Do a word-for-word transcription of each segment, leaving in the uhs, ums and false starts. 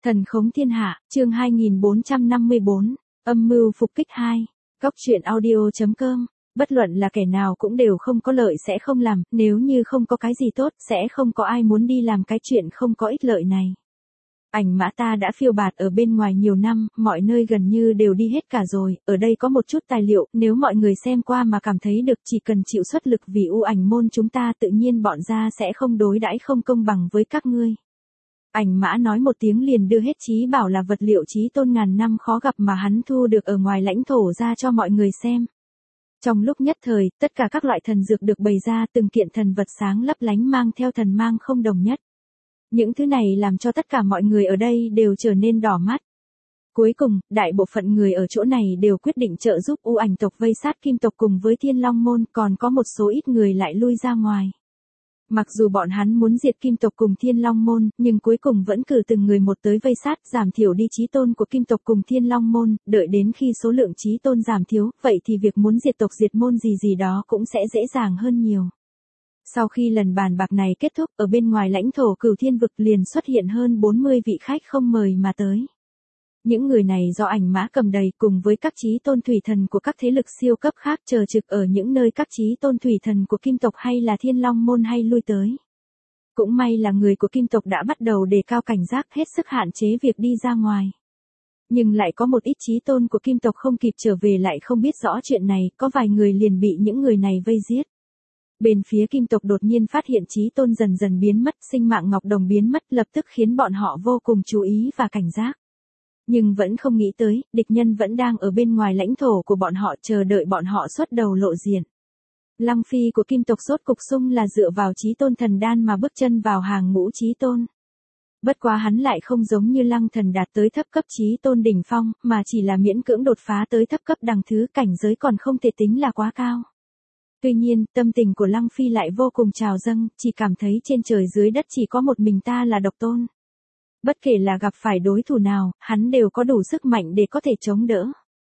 Thần khống thiên hạ, chương hai nghìn bốn trăm năm mươi bốn, âm mưu phục kích hai. Góc truyện audio.com, bất luận là kẻ nào cũng đều không có lợi sẽ không làm, nếu như không có cái gì tốt sẽ không có ai muốn đi làm cái chuyện không có ích lợi này. Ảnh mã ta đã phiêu bạt ở bên ngoài nhiều năm, mọi nơi gần như đều đi hết cả rồi, ở đây có một chút tài liệu, nếu mọi người xem qua mà cảm thấy được chỉ cần chịu xuất lực vì u ảnh môn chúng ta tự nhiên bọn gia sẽ không đối đãi không công bằng với các ngươi. Ảnh mã nói một tiếng liền đưa hết trí bảo là vật liệu chí tôn ngàn năm khó gặp mà hắn thu được ở ngoài lãnh thổ ra cho mọi người xem. Trong lúc nhất thời, tất cả các loại thần dược được bày ra từng kiện thần vật sáng lấp lánh mang theo thần mang không đồng nhất. Những thứ này làm cho tất cả mọi người ở đây đều trở nên đỏ mắt. Cuối cùng, đại bộ phận người ở chỗ này đều quyết định trợ giúp u ảnh tộc vây sát kim tộc cùng với Thiên Long môn, còn có một số ít người lại lui ra ngoài. Mặc dù bọn hắn muốn diệt kim tộc cùng Thiên Long môn, nhưng cuối cùng vẫn cử từng người một tới vây sát, giảm thiểu đi chí tôn của kim tộc cùng Thiên Long môn, đợi đến khi số lượng chí tôn giảm thiếu, vậy thì việc muốn diệt tộc diệt môn gì gì đó cũng sẽ dễ dàng hơn nhiều. Sau khi lần bàn bạc này kết thúc, ở bên ngoài lãnh thổ Cửu Thiên vực liền xuất hiện hơn bốn mươi vị khách không mời mà tới. Những người này do ảnh mã cầm đầy cùng với các chí tôn thủy thần của các thế lực siêu cấp khác chờ trực ở những nơi các chí tôn thủy thần của kim tộc hay là Thiên Long môn hay lui tới. Cũng may là người của kim tộc đã bắt đầu đề cao cảnh giác, hết sức hạn chế việc đi ra ngoài. Nhưng lại có một ít chí tôn của kim tộc không kịp trở về lại không biết rõ chuyện này, có vài người liền bị những người này vây giết. Bên phía kim tộc đột nhiên phát hiện chí tôn dần dần biến mất, sinh mạng ngọc đồng biến mất, lập tức khiến bọn họ vô cùng chú ý và cảnh giác. Nhưng vẫn không nghĩ tới, địch nhân vẫn đang ở bên ngoài lãnh thổ của bọn họ chờ đợi bọn họ xuất đầu lộ diện. Lăng Phi của kim tộc sốt cục sung là dựa vào chí tôn thần đan mà bước chân vào hàng ngũ chí tôn. Bất quá hắn lại không giống như Lăng Thần đạt tới thấp cấp chí tôn đỉnh phong, mà chỉ là miễn cưỡng đột phá tới thấp cấp đằng thứ, cảnh giới còn không thể tính là quá cao. Tuy nhiên, tâm tình của Lăng Phi lại vô cùng trào dâng, chỉ cảm thấy trên trời dưới đất chỉ có một mình ta là độc tôn. Bất kể là gặp phải đối thủ nào, hắn đều có đủ sức mạnh để có thể chống đỡ.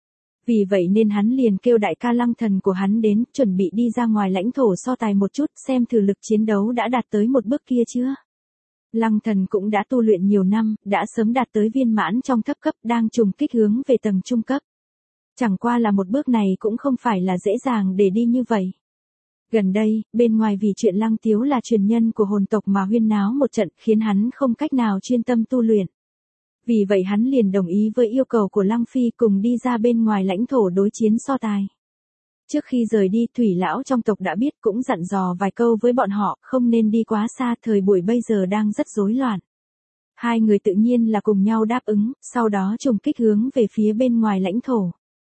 Vì vậy nên hắn liền kêu đại ca Lăng Thần của hắn đến, chuẩn bị đi ra ngoài lãnh thổ so tài một chút, xem thử lực chiến đấu đã đạt tới một bước kia chưa. Lăng Thần cũng đã tu luyện nhiều năm, đã sớm đạt tới viên mãn trong thấp cấp, đang trùng kích hướng về tầng trung cấp. Chẳng qua là một bước này cũng không phải là dễ dàng để đi như vậy. Gần đây, bên ngoài vì chuyện Lăng Tiếu là truyền nhân của hồn tộc mà huyên náo một trận khiến hắn không cách nào chuyên tâm tu luyện. Vì vậy hắn liền đồng ý với yêu cầu của Lăng Phi cùng đi ra bên ngoài lãnh thổ đối chiến so tài. Trước khi rời đi, Thủy Lão trong tộc đã biết cũng dặn dò vài câu với bọn họ không nên đi quá xa, thời buổi bây giờ đang rất rối loạn. Hai người tự nhiên là cùng nhau đáp ứng, sau đó trùng kích hướng về phía bên ngoài lãnh thổ.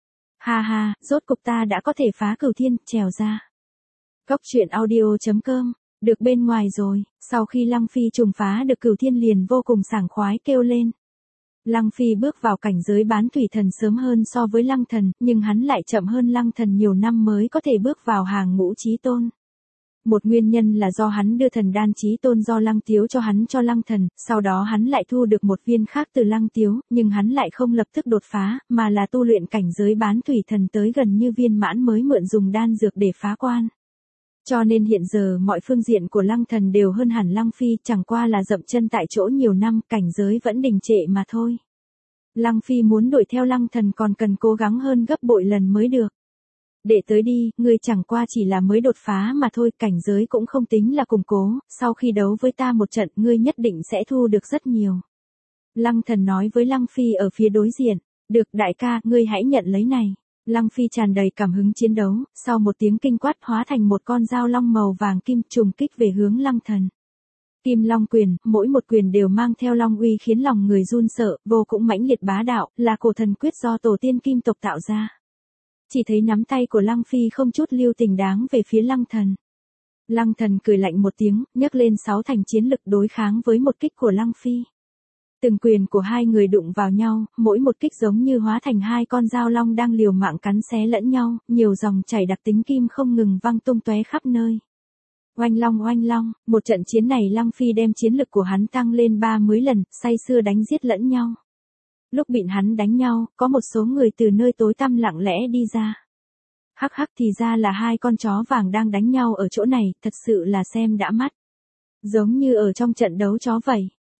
Ha ha, rốt cục ta đã có thể phá Cửu Thiên, trèo ra. Góc truyện audio.com, được bên ngoài rồi, sau khi Lăng Phi trùng phá được Cửu Thiên liền vô cùng sảng khoái kêu lên. Lăng Phi bước vào cảnh giới bán thủy thần sớm hơn so với Lăng Thần, nhưng hắn lại chậm hơn Lăng Thần nhiều năm mới có thể bước vào hàng ngũ chí tôn. Một nguyên nhân là do hắn đưa thần đan chí tôn do Lăng Tiếu cho hắn cho Lăng Thần, sau đó hắn lại thu được một viên khác từ Lăng Tiếu, nhưng hắn lại không lập tức đột phá, mà là tu luyện cảnh giới bán thủy thần tới gần như viên mãn mới mượn dùng đan dược để phá quan. Cho nên hiện giờ mọi phương diện của Lăng Thần đều hơn hẳn Lăng Phi, chẳng qua là dậm chân tại chỗ nhiều năm, cảnh giới vẫn đình trệ mà thôi. Lăng Phi muốn đuổi theo Lăng Thần còn cần cố gắng hơn gấp bội lần mới được. Để tới đi, ngươi chẳng qua chỉ là mới đột phá mà thôi, cảnh giới cũng không tính là củng cố, sau khi đấu với ta một trận ngươi nhất định sẽ thu được rất nhiều. Lăng Thần nói với Lăng Phi ở phía đối diện, được đại ca, ngươi hãy nhận lấy này. Lăng Phi tràn đầy cảm hứng chiến đấu, sau một tiếng kinh quát hóa thành một con dao long màu vàng kim trùng kích về hướng Lăng Thần. Kim Long quyền, mỗi một quyền đều mang theo long uy khiến lòng người run sợ, vô cũng mãnh liệt bá đạo, là cổ thần quyết do tổ tiên kim tộc tạo ra. Chỉ thấy nắm tay của Lăng Phi không chút lưu tình đáng về phía Lăng Thần. Lăng Thần cười lạnh một tiếng, nhấc lên sáu thành chiến lực đối kháng với một kích của Lăng Phi. Từng quyền của hai người đụng vào nhau, mỗi một kích giống như hóa thành hai con dao long đang liều mạng cắn xé lẫn nhau, nhiều dòng chảy đặc tính kim không ngừng văng tung tóe khắp nơi. Oanh long oanh long, một trận chiến này Lăng Phi đem chiến lực của hắn tăng lên ba mươi lần, say sưa đánh giết lẫn nhau. Lúc bị hắn đánh nhau, có một số người từ nơi tối tăm lặng lẽ đi ra. Hắc hắc, thì ra là hai con chó vàng đang đánh nhau ở chỗ này, thật sự là xem đã mắt. Giống như ở trong trận đấu chó vậy.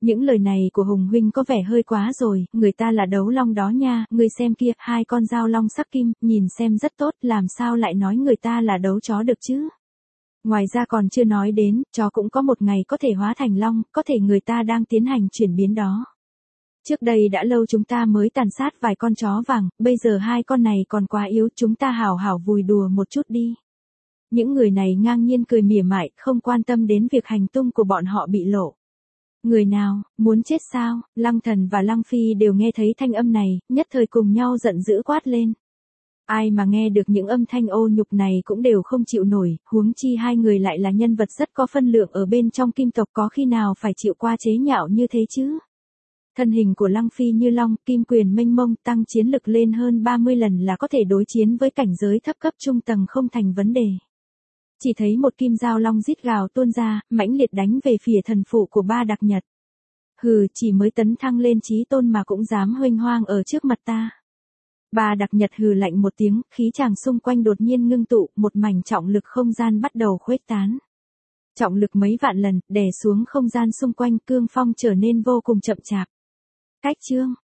Những lời này của Hùng huynh có vẻ hơi quá rồi, người ta là đấu long đó nha, ngươi xem kia, hai con dao long sắc kim, nhìn xem rất tốt, làm sao lại nói người ta là đấu chó được chứ? Ngoài ra còn chưa nói đến, chó cũng có một ngày có thể hóa thành long, có thể người ta đang tiến hành chuyển biến đó. Trước đây đã lâu chúng ta mới tàn sát vài con chó vàng, bây giờ hai con này còn quá yếu, chúng ta hảo hảo vùi đùa một chút đi. Những người này ngang nhiên cười mỉa mại, không quan tâm đến việc hành tung của bọn họ bị lộ. Người nào, muốn chết sao? Lăng Thần và Lăng Phi đều nghe thấy thanh âm này, nhất thời cùng nhau giận dữ quát lên. Ai mà nghe được những âm thanh ô nhục này cũng đều không chịu nổi, huống chi hai người lại là nhân vật rất có phân lượng ở bên trong kim tộc, có khi nào phải chịu qua chế nhạo như thế chứ? Thân hình của Lăng Phi như long, kim quyền mênh mông, tăng chiến lực lên hơn ba mươi lần là có thể đối chiến với cảnh giới thấp cấp trung tầng không thành vấn đề. Chỉ thấy một kim dao long rít gào tuôn ra, mãnh liệt đánh về phía thần phụ của Ba Đặc Nhật. Hừ, chỉ mới tấn thăng lên chí tôn mà cũng dám huênh hoang ở trước mặt ta. Ba Đặc Nhật hừ lạnh một tiếng, khí tràng xung quanh đột nhiên ngưng tụ, một mảnh trọng lực không gian bắt đầu khuếch tán. Trọng lực mấy vạn lần, đè xuống không gian xung quanh, cương phong trở nên vô cùng chậm chạp. Cách chương